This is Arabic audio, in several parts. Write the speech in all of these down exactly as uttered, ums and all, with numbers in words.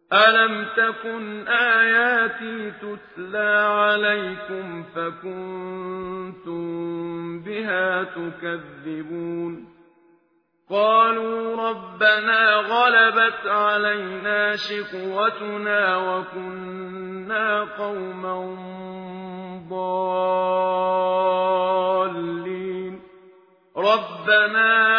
ألم تكن آياتي تتلى عليكم فكنتم بها تكذبون قالوا ربنا غلبت علينا شقوتنا وكنا قوما ضالين ربنا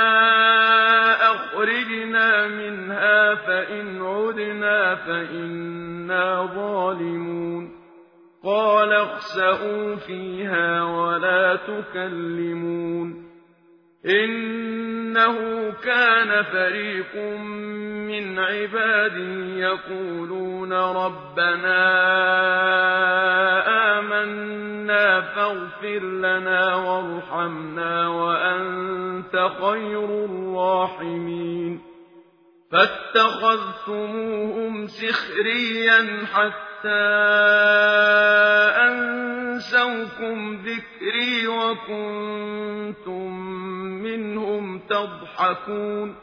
أخرجنا منها فإن عدنا فإنا ظالمون قال اخسئوا فيها ولا تكلمون إنه كان فريق من عبادي يقولون ربنا آمنا فاغفر لنا وارحمنا وأنت خير الراحمين فاتخذتموهم سخريا حتى أنسوكم ذكري وكنتم منهم تضحكون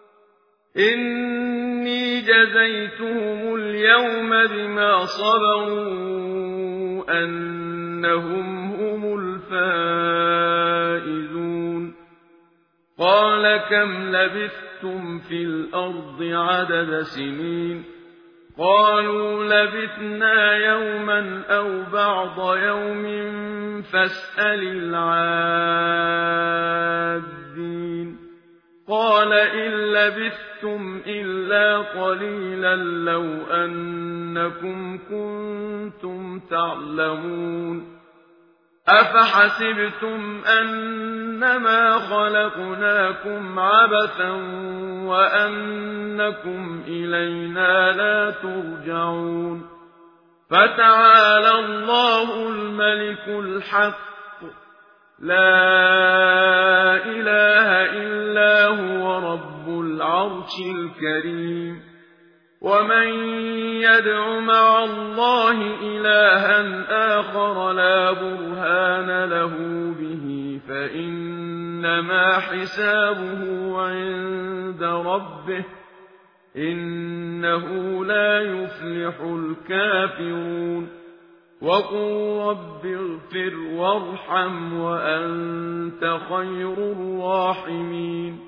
إني جزيتهم اليوم بما صبروا أنهم هم الفائزون قال كم لبثتم في الأرض عدد سنين قالوا لبثنا يوما أو بعض يوم فاسأل العادين قال إن لبثتم إلا قليلا لو أنكم كنتم تعلمون أفحسبتم أنما خلقناكم عبثا وأنكم إلينا لا ترجعون فتعالى الله الملك الحق لا إله إلا هو رب العرش الكريم ومن يدع مع الله إلها آخر لا برهان له به فإنما حسابه عند ربه إنه لا يفلح الكافرون وقل رب اغفر وارحم وأنت خير الراحمين